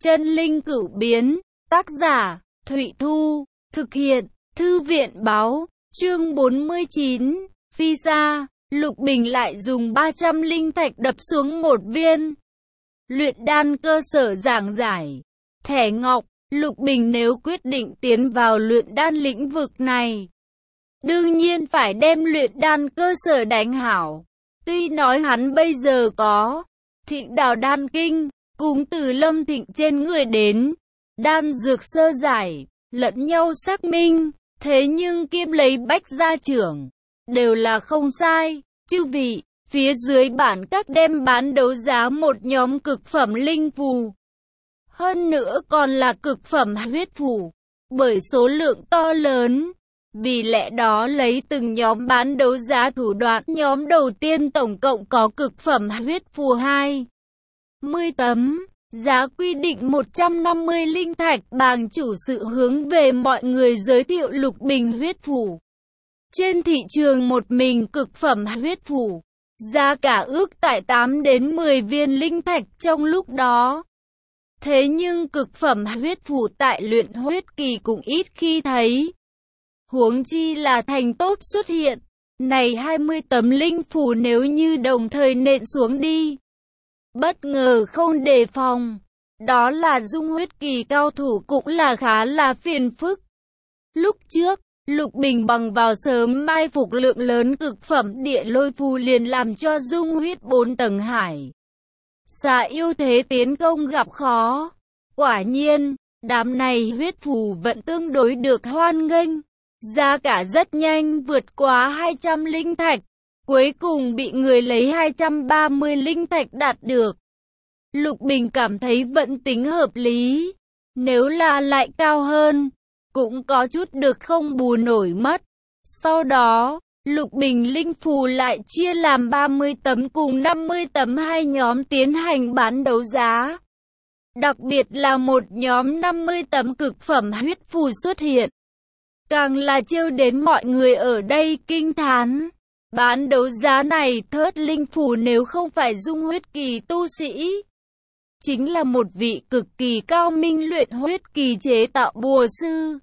Chân linh cửu biến, tác giả, Thụy Thu, thực hiện, Thư viện báo, chương 49, phi xa, Lục Bình lại dùng 300 linh thạch đập xuống một viên. Luyện đan cơ sở giảng giải, thẻ ngọc, Lục Bình nếu quyết định tiến vào luyện đan lĩnh vực này, đương nhiên phải đem luyện đan cơ sở đánh hảo. Tuy nói hắn bây giờ có Thịnh Đào đan kinh, cùng từ Lâm Thịnh trên người đến, đan dược sơ giải, lẫn nhau xác minh, thế nhưng Kim lấy Bách gia trưởng, đều là không sai. Chư vị, phía dưới bản các đem bán đấu giá một nhóm cực phẩm linh phù. Hơn nữa còn là cực phẩm huyết phù, bởi số lượng to lớn. Vì lẽ đó lấy từng nhóm bán đấu giá thủ đoạn, nhóm đầu tiên tổng cộng có cực phẩm huyết phù 20 tấm, giá quy định 150 linh thạch. Bàng chủ sự hướng về mọi người giới thiệu Lục Bình huyết phù. Trên thị trường một mình cực phẩm huyết phù, giá cả ước tại 8 đến 10 viên linh thạch trong lúc đó. Thế nhưng cực phẩm huyết phù tại luyện huyết kỳ cũng ít khi thấy. Huống chi là thành tốt xuất hiện. Này 20 tấm linh phù nếu như đồng thời nện xuống đi, bất ngờ không đề phòng, đó là dung huyết kỳ cao thủ cũng là khá là phiền phức. Lúc trước, Lục Bình bằng vào sớm mai phục lượng lớn cực phẩm địa lôi phù liền làm cho dung huyết 4 tầng hải xà yêu thế tiến công gặp khó. Quả nhiên, đám này huyết phù vẫn tương đối được hoan nghênh. Giá cả rất nhanh vượt quá 200 linh thạch, cuối cùng bị người lấy 230 linh thạch đạt được. Lục Bình cảm thấy vẫn tính hợp lý, nếu là lại cao hơn, cũng có chút được không bù nổi mất. Sau đó, Lục Bình linh phù lại chia làm 30 tấm cùng 50 tấm hai nhóm tiến hành bán đấu giá. Đặc biệt là một nhóm 50 tấm cực phẩm huyết phù xuất hiện, càng là trêu đến mọi người ở đây kinh thán. Bán đấu giá này thớt linh phù nếu không phải dung huyết kỳ tu sĩ, chính là một vị cực kỳ cao minh luyện huyết kỳ chế tạo bùa sư.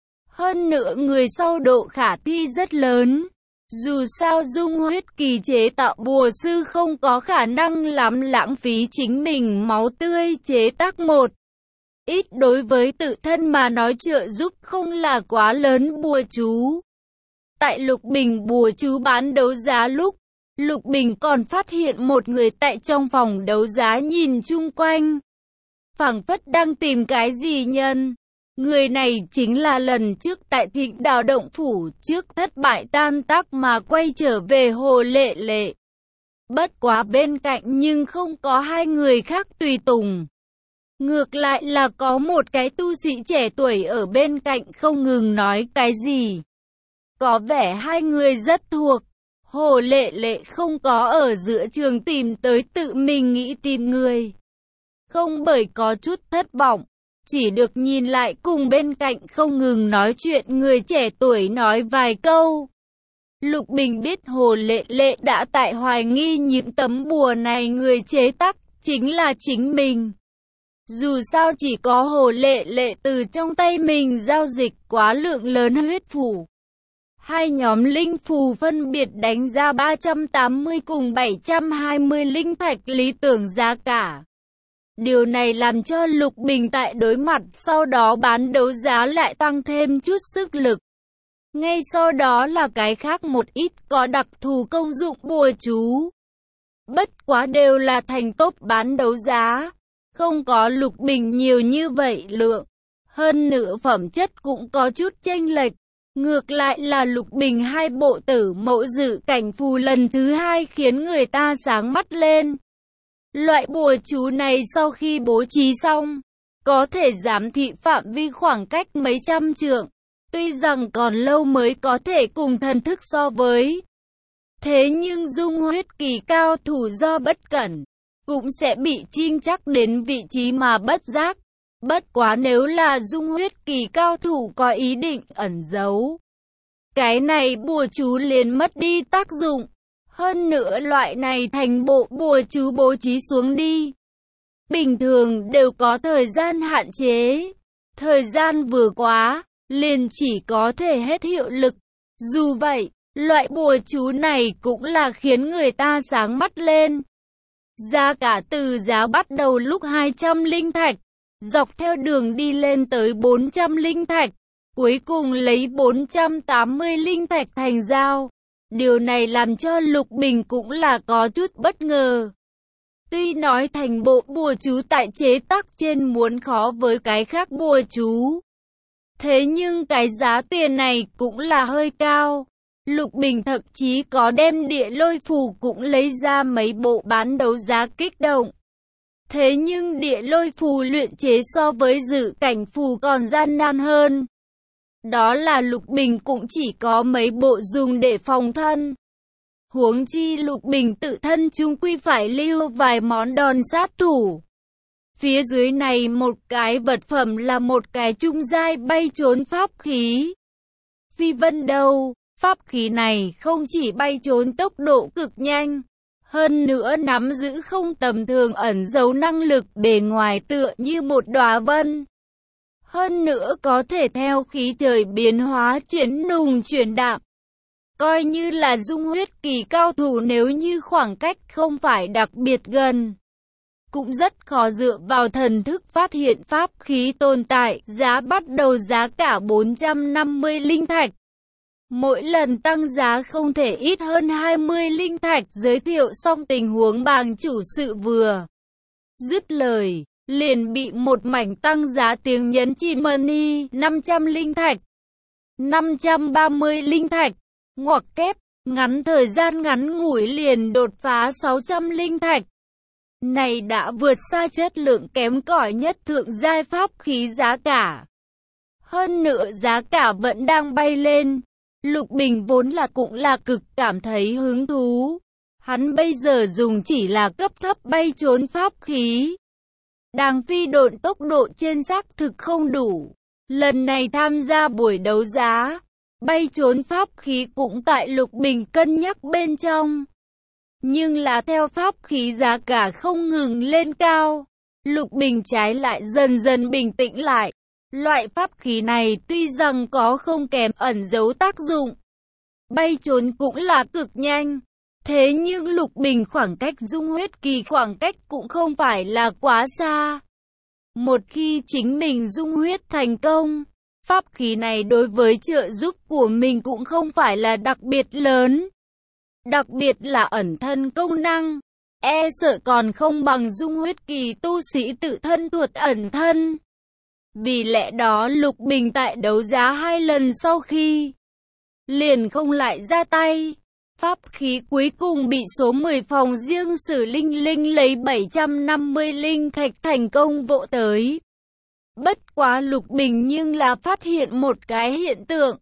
Hơn nữa người sau độ khả thi rất lớn. Dù sao dung huyết kỳ chế tạo bùa sư không có khả năng lắm lãng phí chính mình máu tươi chế tác một ít đối với tự thân mà nói trợ giúp không là quá lớn bùa chú. Tại Lục Bình bùa chú bán đấu giá lúc, Lục Bình còn phát hiện một người tại trong phòng đấu giá nhìn chung quanh, phảng phất đang tìm cái gì nhân. Người này chính là lần trước tại Thịnh Đào động phủ trước thất bại tan tác mà quay trở về Hồ Lệ Lệ. Bất quá bên cạnh nhưng không có hai người khác tùy tùng. Ngược lại là có một cái tu sĩ trẻ tuổi ở bên cạnh không ngừng nói cái gì. Có vẻ hai người rất thuộc. Hồ Lệ Lệ không có ở giữa trường tìm tới, tự mình nghĩ tìm người. Không bởi có chút thất vọng, chỉ được nhìn lại cùng bên cạnh không ngừng nói chuyện người trẻ tuổi nói vài câu. Lục Bình biết Hồ Lệ Lệ đã tại hoài nghi những tấm bùa này người chế tác chính là chính mình. Dù sao chỉ có Hồ Lệ Lệ từ trong tay mình giao dịch quá lượng lớn huyết phù. Hai nhóm linh phù phân biệt đánh ra 380 cùng 720 linh thạch lý tưởng giá cả. Điều này làm cho Lục Bình tại đối mặt sau đó bán đấu giá lại tăng thêm chút sức lực. Ngay sau đó là cái khác một ít có đặc thù công dụng bùa chú. Bất quá đều là thành tốt bán đấu giá. Không có Lục Bình nhiều như vậy lượng. Hơn nữa phẩm chất cũng có chút chênh lệch. Ngược lại là Lục Bình hai bộ tử mẫu dự cảnh phù lần thứ hai khiến người ta sáng mắt lên. Loại bùa chú này sau khi bố trí xong, có thể giám thị phạm vi khoảng cách mấy trăm trượng. Tuy rằng còn lâu mới có thể cùng thần thức so với. Thế nhưng dung huyết kỳ cao thủ do bất cẩn, cũng sẽ bị chinh chắc đến vị trí mà bất giác. Bất quá nếu là dung huyết kỳ cao thủ có ý định ẩn giấu, cái này bùa chú liền mất đi tác dụng. Hơn nữa loại này thành bộ bùa chú bố trí xuống đi, bình thường đều có thời gian hạn chế. Thời gian vừa quá, liền chỉ có thể hết hiệu lực. Dù vậy, loại bùa chú này cũng là khiến người ta sáng mắt lên. Giá cả từ giá bắt đầu lúc 200 linh thạch, dọc theo đường đi lên tới 400 linh thạch, cuối cùng lấy 480 linh thạch thành giao. Điều này làm cho Lục Bình cũng là có chút bất ngờ. Tuy nói thành bộ bùa chú tại chế tác trên muốn khó với cái khác bùa chú, thế nhưng cái giá tiền này cũng là hơi cao. Lục Bình thậm chí có đem địa lôi phù cũng lấy ra mấy bộ bán đấu giá kích động. Thế nhưng địa lôi phù luyện chế so với dự cảnh phù còn gian nan hơn. Đó là Lục Bình cũng chỉ có mấy bộ dùng để phòng thân. Huống chi Lục Bình tự thân chung quy phải lưu vài món đòn sát thủ. Phía dưới này một cái vật phẩm là một cái trung giai bay trốn pháp khí. Phi vân đầu, pháp khí này không chỉ bay trốn tốc độ cực nhanh, hơn nữa nắm giữ không tầm thường ẩn giấu năng lực bề ngoài tựa như một đóa vân. Hơn nữa có thể theo khí trời biến hóa chuyển nùng chuyển đạm. Coi như là dung huyết kỳ cao thủ nếu như khoảng cách không phải đặc biệt gần, cũng rất khó dựa vào thần thức phát hiện pháp khí tồn tại. Giá bắt đầu giá cả 450 linh thạch. Mỗi lần tăng giá không thể ít hơn 20 linh thạch. Giới thiệu xong tình huống bàng chủ sự vừa dứt lời, liền bị một mảnh tăng giá tiếng nhấn chim money. 500 linh thạch, 530 linh thạch, ngoặc kép, ngắn thời gian ngắn ngủi liền đột phá 600 linh thạch. Này đã vượt xa chất lượng kém cỏi nhất thượng giai pháp khí giá cả. Hơn nữa giá cả vẫn đang bay lên. Lục Bình vốn là cũng là cực cảm thấy hứng thú. Hắn bây giờ dùng chỉ là cấp thấp bay trốn pháp khí. Đang phi độn tốc độ trên xác thực không đủ. Lần này tham gia buổi đấu giá, bay trốn pháp khí cũng tại Lục Bình cân nhắc bên trong. Nhưng là theo pháp khí giá cả không ngừng lên cao, Lục Bình trái lại dần dần bình tĩnh lại. Loại pháp khí này tuy rằng có không kém ẩn giấu tác dụng, bay trốn cũng là cực nhanh. Thế nhưng Lục Bình khoảng cách dung huyết kỳ khoảng cách cũng không phải là quá xa. Một khi chính mình dung huyết thành công, pháp khí này đối với trợ giúp của mình cũng không phải là đặc biệt lớn. Đặc biệt là ẩn thân công năng, e sợ còn không bằng dung huyết kỳ tu sĩ tự thân thuật ẩn thân. Vì lẽ đó Lục Bình tại đấu giá 2 lần sau khi liền không lại ra tay. Pháp khí cuối cùng bị số 10 phòng riêng Sử Linh Linh lấy 750 linh thạch thành công vỗ tới. Bất quá Lục Bình nhưng là phát hiện một cái hiện tượng.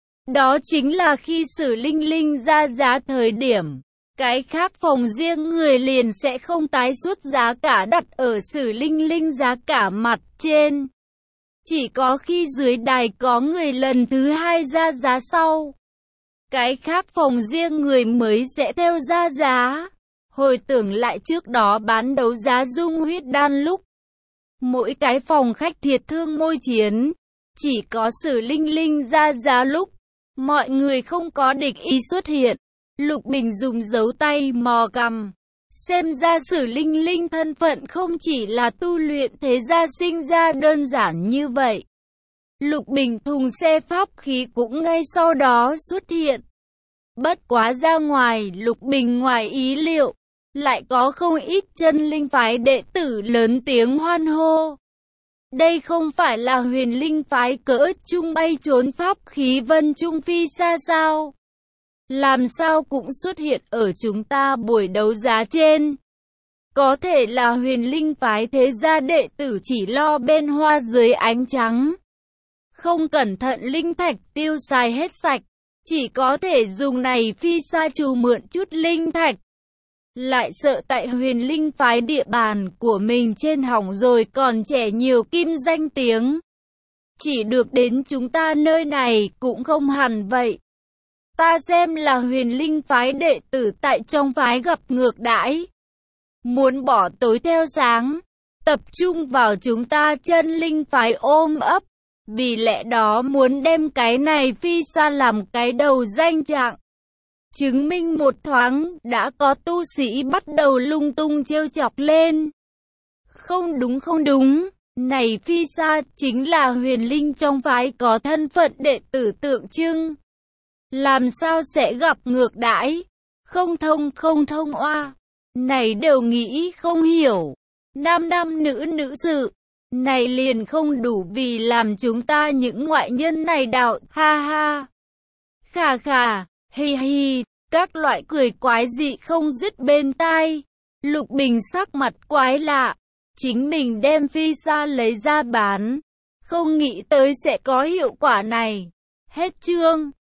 Đó chính là khi Sử Linh Linh ra giá thời điểm, cái khác phòng riêng người liền sẽ không tái xuất giá cả đặt ở Sử Linh Linh giá cả mặt trên. Chỉ có khi dưới đài có người lần thứ 2 ra giá sau, cái khác phòng riêng người mới sẽ theo ra giá. Hồi tưởng lại trước đó bán đấu giá dung huyết đan lúc, mỗi cái phòng khách thiệt thương môi chiến, chỉ có Sử Linh Linh ra giá lúc, mọi người không có địch ý xuất hiện. Lục Bình dùng dấu tay mò cằm. Xem ra Sử Linh Linh thân phận không chỉ là tu luyện thế gia sinh ra đơn giản như vậy. Lục Bình thùng xe pháp khí cũng ngay sau đó xuất hiện. Bất quá ra ngoài Lục Bình ngoài ý liệu, lại có không ít chân linh phái đệ tử lớn tiếng hoan hô. Đây không phải là Huyền Linh phái cỡ trung bay trốn pháp khí Vân Trung Phi xa sao? Làm sao cũng xuất hiện ở chúng ta buổi đấu giá trên. Có thể là Huyền Linh phái thế gia đệ tử chỉ lo bên hoa dưới ánh trắng. Không cẩn thận linh thạch tiêu xài hết sạch, chỉ có thể dùng này phi sa trù mượn chút linh thạch. Lại sợ tại Huyền Linh phái địa bàn của mình trên hỏng rồi còn trẻ nhiều kim danh tiếng. Chỉ được đến chúng ta nơi này cũng không hẳn vậy. Ta xem là Huyền Linh phái đệ tử tại trong phái gặp ngược đãi. Muốn bỏ tối theo sáng. tập trung vào chúng ta chân linh phái ôm ấp. Vì lẽ đó muốn đem cái này phi xa làm cái đầu danh trạng. Chứng minh một thoáng, đã có tu sĩ bắt đầu lung tung trêu chọc lên. Không đúng, này phi xa chính là huyền linh trong phái có thân phận đệ tử tượng trưng. Làm sao sẽ gặp ngược đãi? Không thông oa. Này đều nghĩ không hiểu. Nam nữ sự. Này liền không đủ vì làm chúng ta những ngoại nhân này đạo, ha ha. Khà, hi, các loại cười quái dị không dứt bên tai. Lục Bình sắc mặt quái lạ. Chính mình đem phi xa lấy ra bán. Không nghĩ tới sẽ có hiệu quả này. Hết chương.